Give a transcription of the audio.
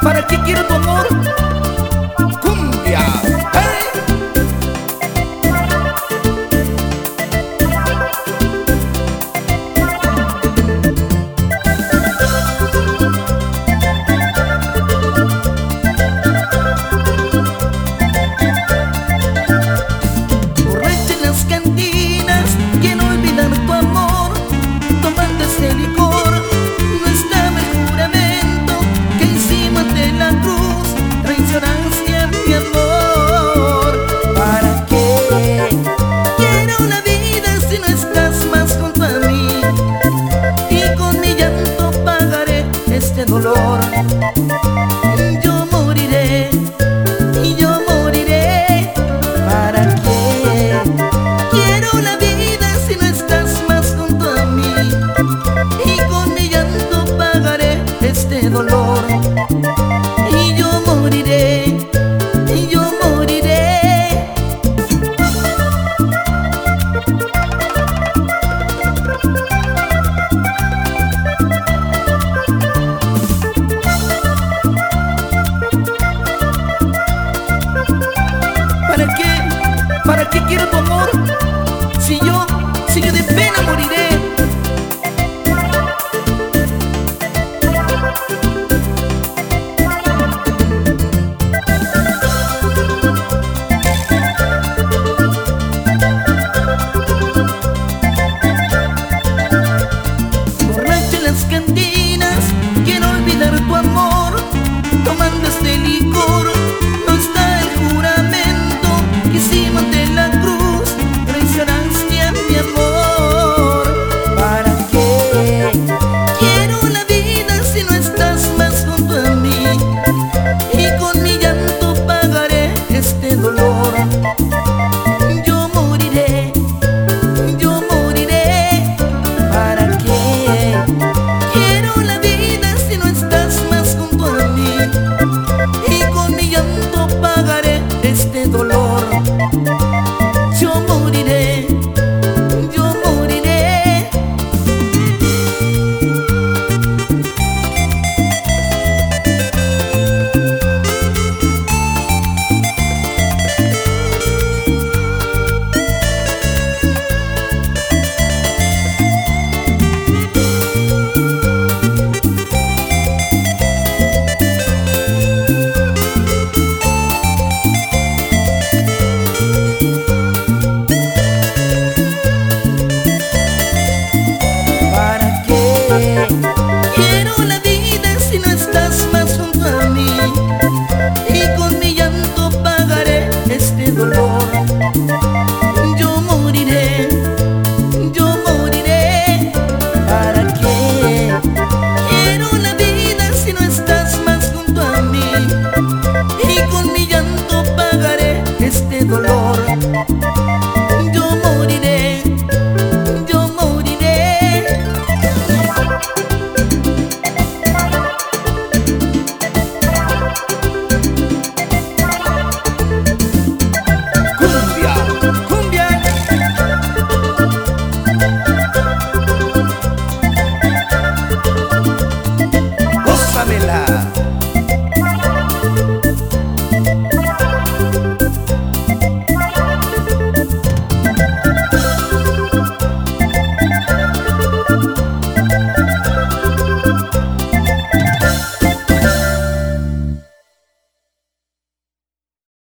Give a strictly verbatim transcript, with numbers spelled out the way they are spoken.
¿Para qué quiero tu amor? Cumbia, ¡hey! Borracha en las cantinas, quiero olvidar tu amor, tomando ese licor. No estaba el juramento que hicimos de la cruz, traicionaste a mi amor. ¿Para qué quiero la vida si no estás más junto a mí? Y con mi llanto pagaré este dolor. Yo moriré y yo moriré. ¿Para qué quiero la vida si no estás más junto a mí? Y con mi llanto pagaré este dolor.